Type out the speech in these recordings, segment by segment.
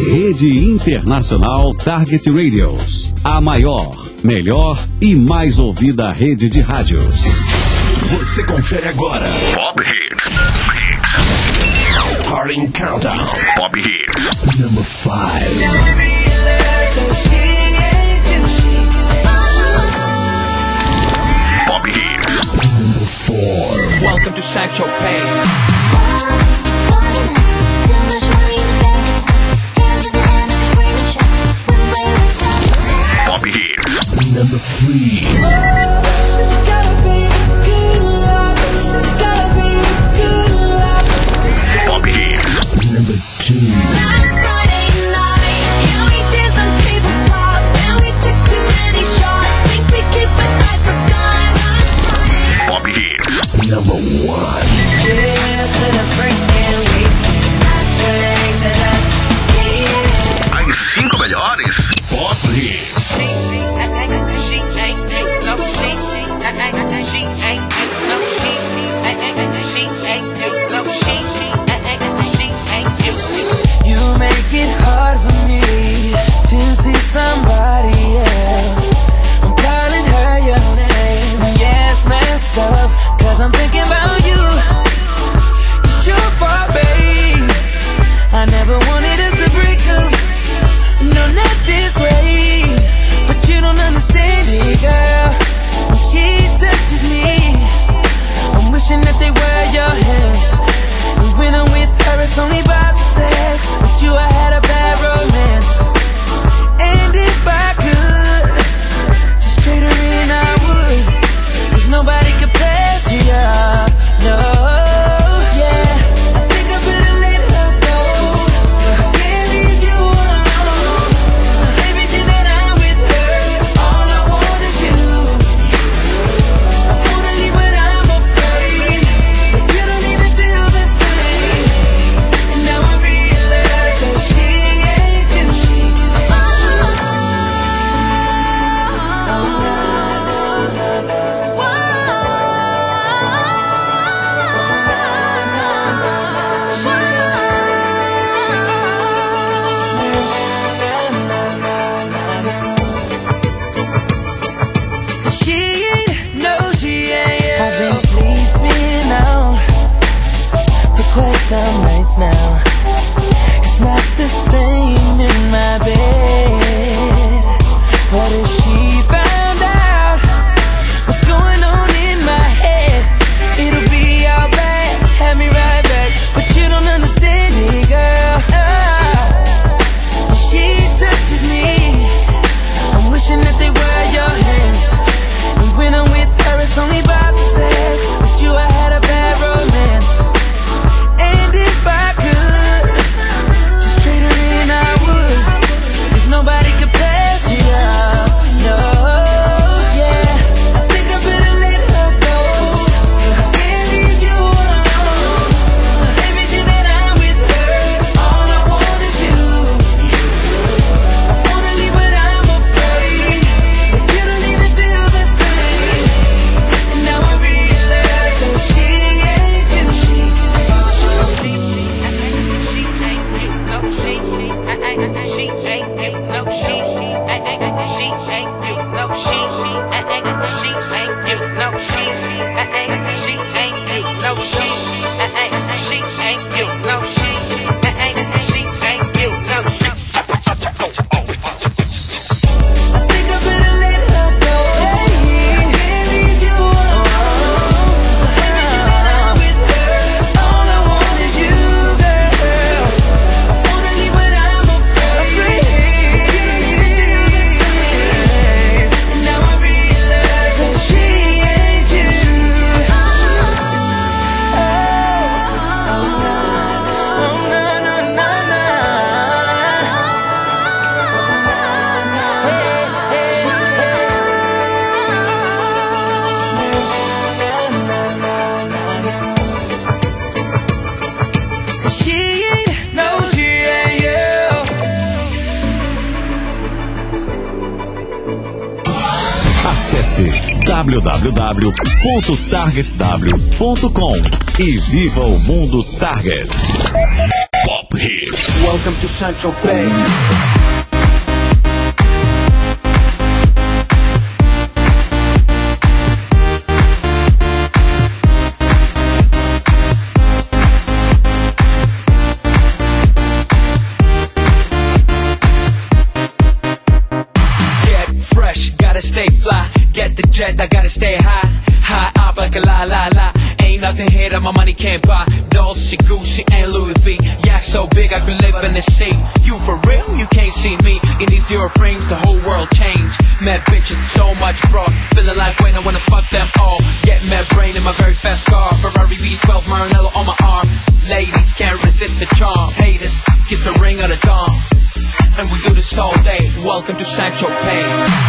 Rede Internacional Target Radios. A maior, melhor e mais ouvida rede de rádios. Você confere agora Pop Hits. Starting Countdown. Pop Hits. Number 5. Pop Hits. Number 4. Welcome to Sancho Pay. Pop Hits. Number 3. Pop Hits. Number 2. Pop Hits. Number 1. As 5 melhores Pop Hits. You make it hard for me to see somebody else. I'm calling her your name. Yeah, it's messed up, 'cause I'm thinking about you. It's your fault, babe. I never wanted us to break up. No, not this way. But you don't understand it, girl. When she touches me, I'm wishing that they were your hands. And when I'm with her, it's only about the sex. With you, I had a bad romance. And if I could just trade her in, I would. 'Cause nobody compares to you. No, yeah. I think I better let her go. I can't leave you alone. Everything that I'm with her, all I want is you. I wanna leave, but I'm afraid that you don't even feel the same. And now I realize that she ain't you. She ain't, no, she ain't. I've been sleeping out for quite some nights now. It's not the same in my bed. What if she found out what's going on in my head? It'll be alright, have me right back. But you don't understand it, girl. When she touches me, I'm wishing that they were your hands. And when I'm with her, it's only about the sex. With you, I had a bad romance. And if I could just trade her in, I would. 'Cause nobody compares to you. No, yeah. I think I better let her go. I can't leave you alone. Everything that I'm with her, all I want is you. I wanna leave, but I'm afraid that you don't even feel the same. And now I realize that she ain't you. I think I better let her go. I can't leave you alone. Everything that I'm with her, all I want is you, girl. I wanna leave, but I'm afraid that you don't even feel the same. And now I realize that she ain't you. She ain't, no, she ain't you. Acesse www.targetw.com e viva o mundo Target. Pop Pop Hits. Welcome to Central Bay. Stay fly, get the jet, I gotta stay high. High up like a la la la. Ain't nothing here that my money can't buy. Dolce, Gucci, and Louis V. Yeah, so big I could live in the sea. You for real? You can't see me. In these zero frames, the whole world changed. Mad bitches, so much broad. Feeling like when I wanna fuck them all. Get mad brain in my very fast car. Ferrari V12, Maranello on my arm. Ladies can't resist the charm. Haters, kiss the ring of the dawn. And we do this all day. Welcome to Sancho Pay.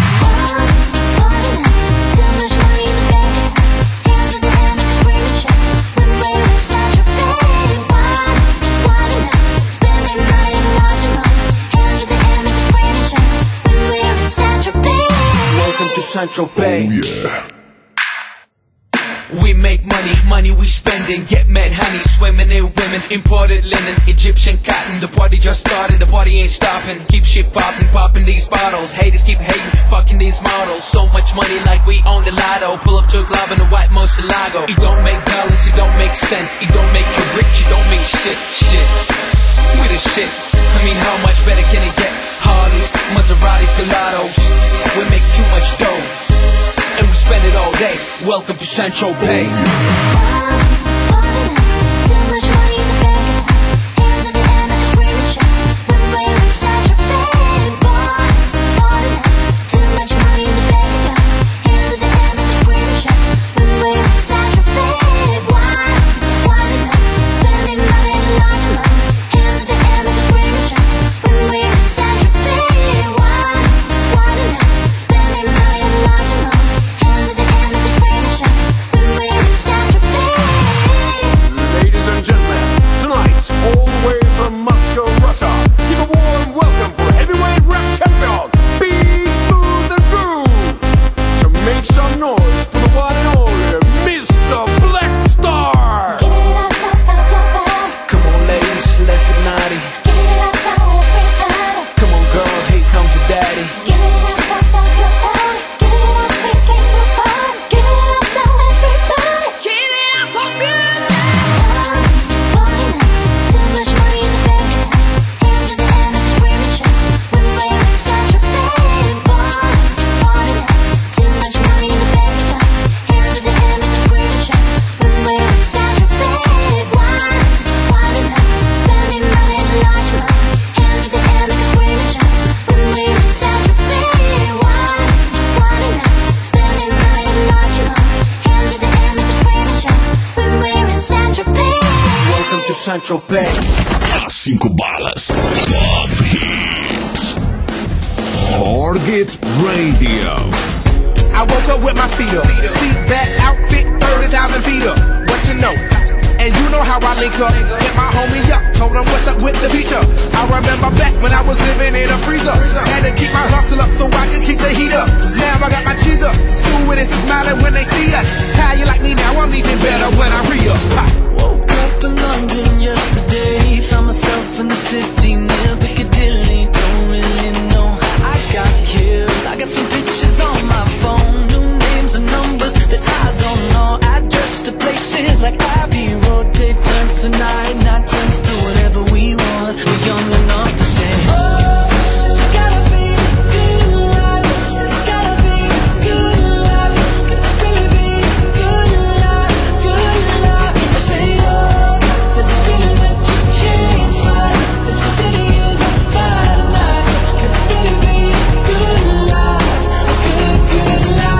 Welcome to Central Bay. Oh, yeah. We make money, money we spending. Get mad honey, swimming in women. Imported linen, Egyptian cotton. The party just started, the party ain't stopping. Keep shit popping, popping these bottles. Haters keep hating, fucking these models. So much money like we own the lotto. Pull up to a club in a white Murcielago. It don't make dollars, it don't make sense. It don't make you rich, it don't mean shit, shit. We the shit, I mean how much better can it get? Harleys, Maseratis, Gelatos. We make too much dough and we spend it all day. Welcome to Central Bay. Central Bay. As 5 balas. Pop Hits. Target Radio. I woke up with my feet up. Seat back, outfit, 30,000 feet up. What you know? And you know how I link up. Hit my homie up, told him what's up with the feature. I remember back when I was living in a freezer. Had to keep my hustle up so I could keep the heat up. Now I got my cheese up. Stewardess is smiling when they see us. How you like me now? I'm even better when I re-up. Woke up in London yesterday. Found myself in the city near Piccadilly. Don't really know how I got here. I got some pictures on my phone. New names and numbers that I don't know. Address to places like Abbey Road. Take turns tonight, not turns to whatever we want. We're young enough to say, oh, this has gotta be a good life. This has gotta be a good life. This could really be a good life, good life. I say, oh, this feeling that you can't find. This city is on fire tonight. This could really be a good life, a good, good life.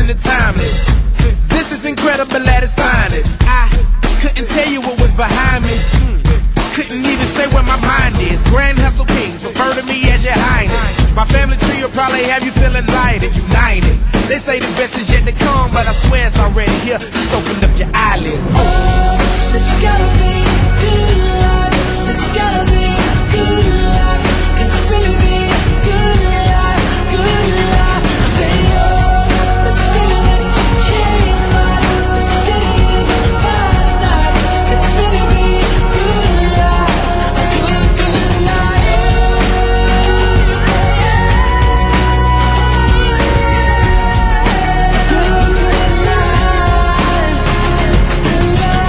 the timeless. This is incredible at its finest. I couldn't tell you what was behind me. Couldn't even say where my mind is. Grand Hustle Kings, refer to me as your highness. My family tree will probably have you feeling light and united. They say the best is yet to come, but I swear it's already here. Just open up your eyelids. Oh, this has gotta be good life. This has gotta be good life. This can really be good life, good life. I say, oh, this feeling that you can't fight. The city is on fire tonight. This can really be good life, a good, good life. Good, good life. Good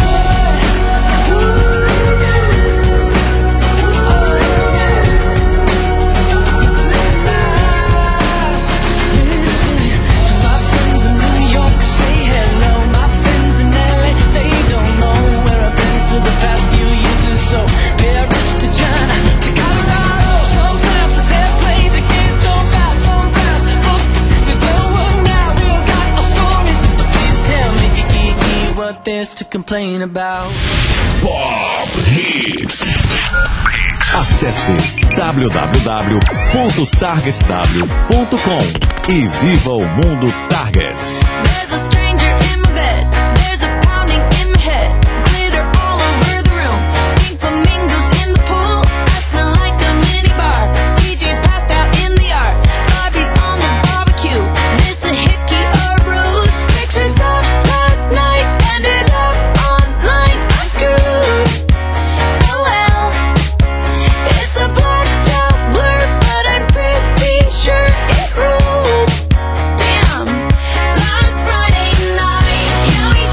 to my friends in New York, say hello. My friends in LA, they don't know where I've been for the past few years or so. Paris to China to Colorado. Sometimes there's airplanes you can't jump out. Sometimes the glow now. We all got our stories. Please tell me what there's to complain about. Pop Hits. Acesse www.targetw.com e viva o mundo Target. There's a stranger in my bed. There's a pounding in my head. Glitter all over the room. Pink flamingos in the pool. I smell like a mini bar. DJ's passed out in the yard. Bobby's on the barbecue. This a hickey or ruse. Pictures of last night ended up online. I'm screwed. Oh well. It's a blacked out blur, but I'm pretty sure it ruled. Damn. Last Friday night, yeah, we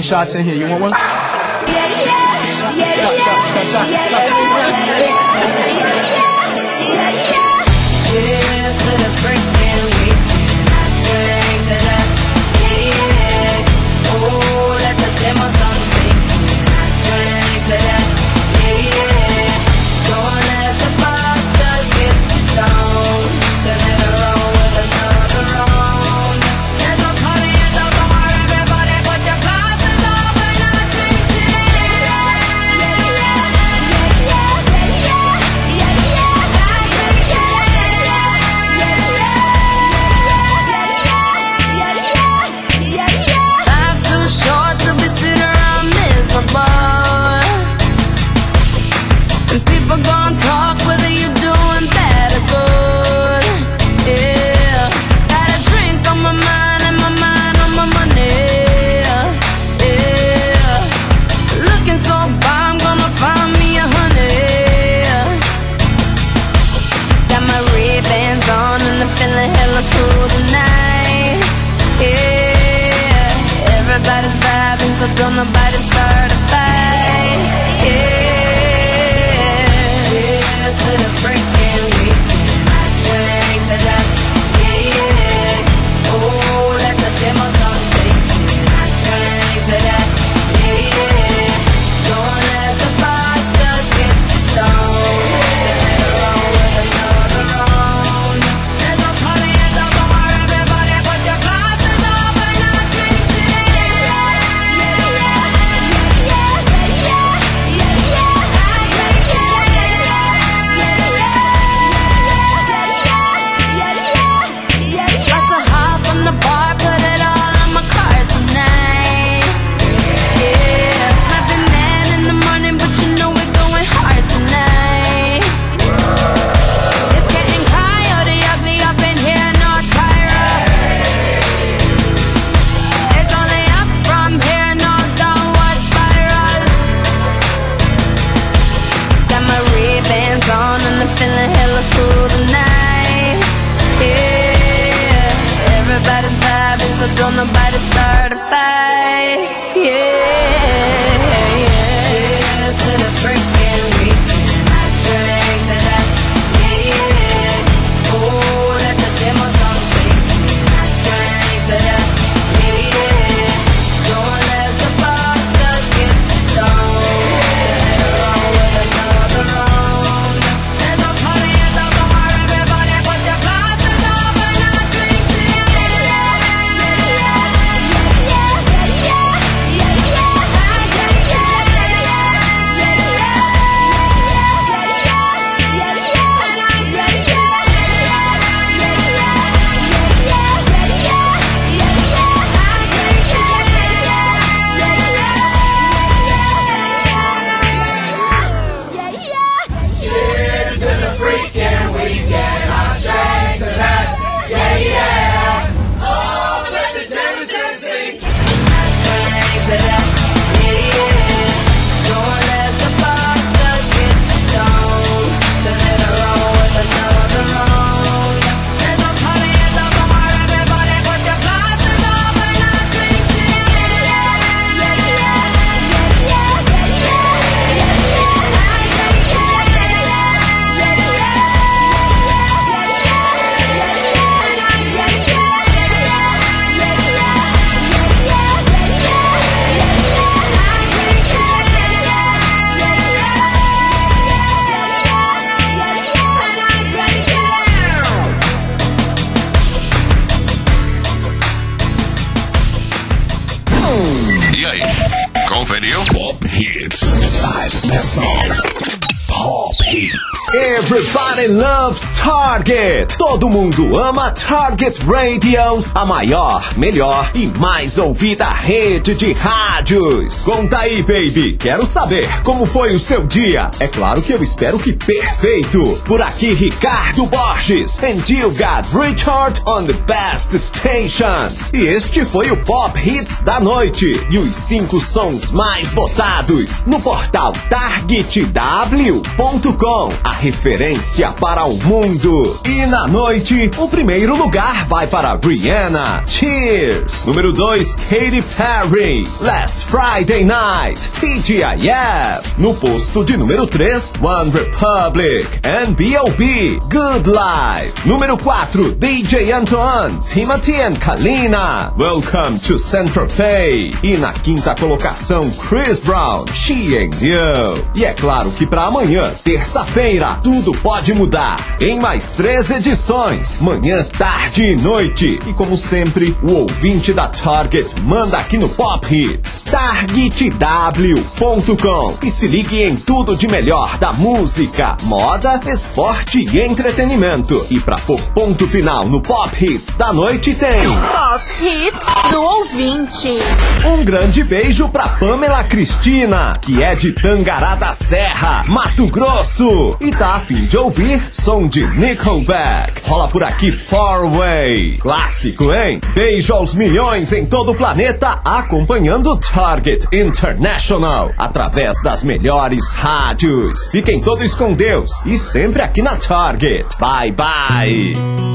shots in here. You want one? Cheers to the freaking weekend. Drink to that, yeah. Oh, let the demo song sing. Drink to that, yeah. Don't let the bastards get you down. Turn it around with another round. There's a party at the bar. Everybody put your glasses up and I drink to Life's too short to be sitting around miserable. And people gon' talk whether you're doing bad or good. Yeah, got a drink on my mind and my mind on my money. Yeah, looking so far, I'm gonna find me a honey. Got my Ray-Bans on and I'm feeling hella cool tonight. Yeah, everybody's vibing, so don't nobody start a fight. Yeah, cheers to the freaking weekend. Drink to that, yeah. Oh, let the demo song sing. Drink to that, yeah. Don't let the bastards get you down. Turn it around with another round. There's a party at the bar. Everybody put your glasses up and I drink to Lots of hop on the bar, put it all on my card tonight. Yeah, might be mad in the morning, but you know we're going hard tonight. It's getting coyote ugly up in here, no Tyra. It's only up from here, no downward spiral. Got my Ray-Bans on and I'm feeling hella cool tonight. Yeah, everybody's vibing, so don't nobody start a fight. Yeah, cheers to the freaking weekend. Drink to that, yeah. Oh, let the demo song sing. Drink to that, yeah. Don't let the bastards get you down. Turn it around with another round. There's a party at the bar. Everybody put your glasses up and I drink to Cheers to the freaking weekend. I drank to that, yeah, yeah. Oh, let the Jameson sing. Drink to that, yeah. Don't let the bastards get you down. Turn it around with another round. There's a party at the bar. Everybody put your glasses up and I drink to E aí, conferiu? Pop Hits. 5 best songs. Pop Hits. Everybody loves Target. Todo mundo ama Target Radios, a maior, melhor e mais ouvida rede de rádios. Conta aí, baby. Quero saber como foi o seu dia. É claro que eu espero que perfeito. Por aqui, Ricardo Borges. And you got Richard on the best stations. E este foi o Pop Hits da noite. E os 5 sons mais votados no portal Target W. Target.com, a referência para o mundo. E na noite, o primeiro lugar vai para Rihanna, Cheers. Número 2, Katy Perry, Last Friday Night, TGIF. No posto de número 3, One Republic and B.O.B, Good Life. Número 4, DJ Antoine, Timothy and Kalina, Welcome to Saint-Tropez. E na quinta colocação, Chris Brown, She and You. E é claro que para amanhã, terça-feira, tudo pode mudar. Em mais 3 edições, manhã, tarde e noite. E como sempre, o ouvinte da Target manda aqui no Pop Hits. TargetW.com. E se ligue em tudo de melhor da música, moda, esporte e entretenimento. E pra pôr ponto final no Pop Hits da noite tem Pop Hits do ouvinte. Um grande beijo pra Pamela Cristina, que é de Tangará da Serra, Mato Grosso, e tá a fim de ouvir som de Nickelback. Rola por aqui Far Away. Clássico, hein? Beijo aos milhões em todo o planeta acompanhando Target International através das melhores rádios. Fiquem todos com Deus e sempre aqui na Target. Bye, bye.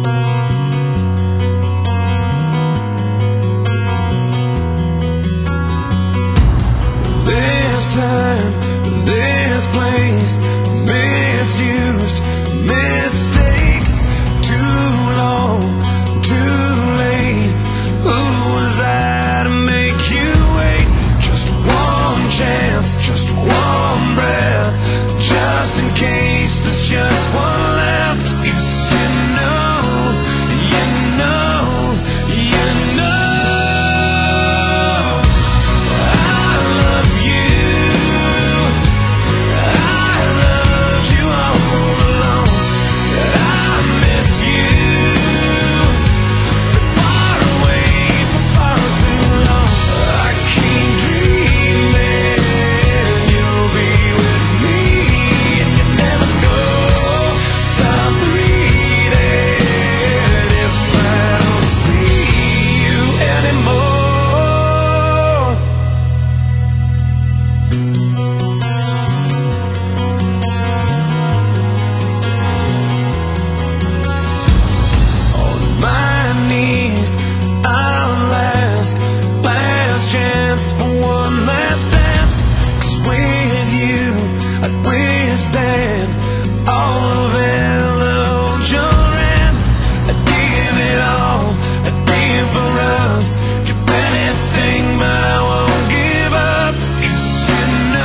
This time, this place, misused, mistakes, too long, too late. Who was I to make you wait? Just one chance, just one breath, just in case there's just one left. 'Cause you know, you know, you know. Anything, but I won't give up. 'Cause you know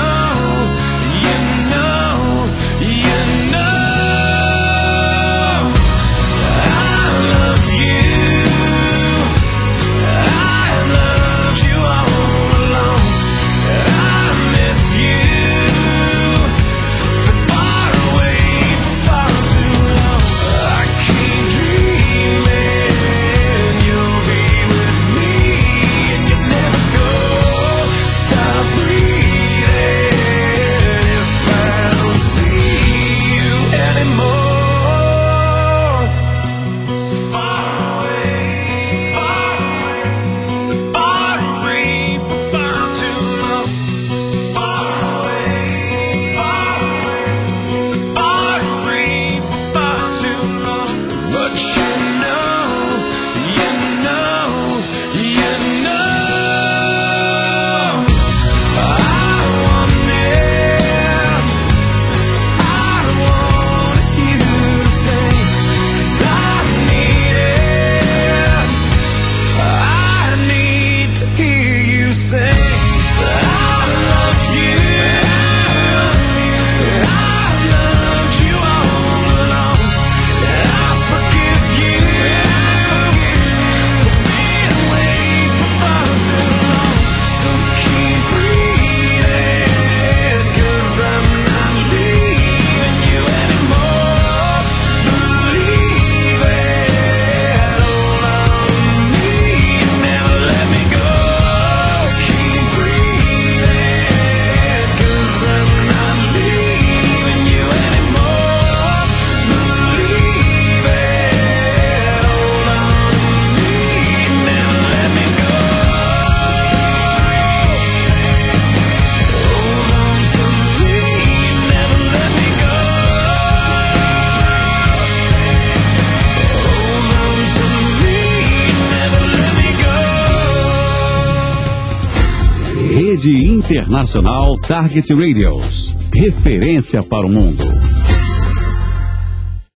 Rede Internacional Target Radios. Referência para o mundo.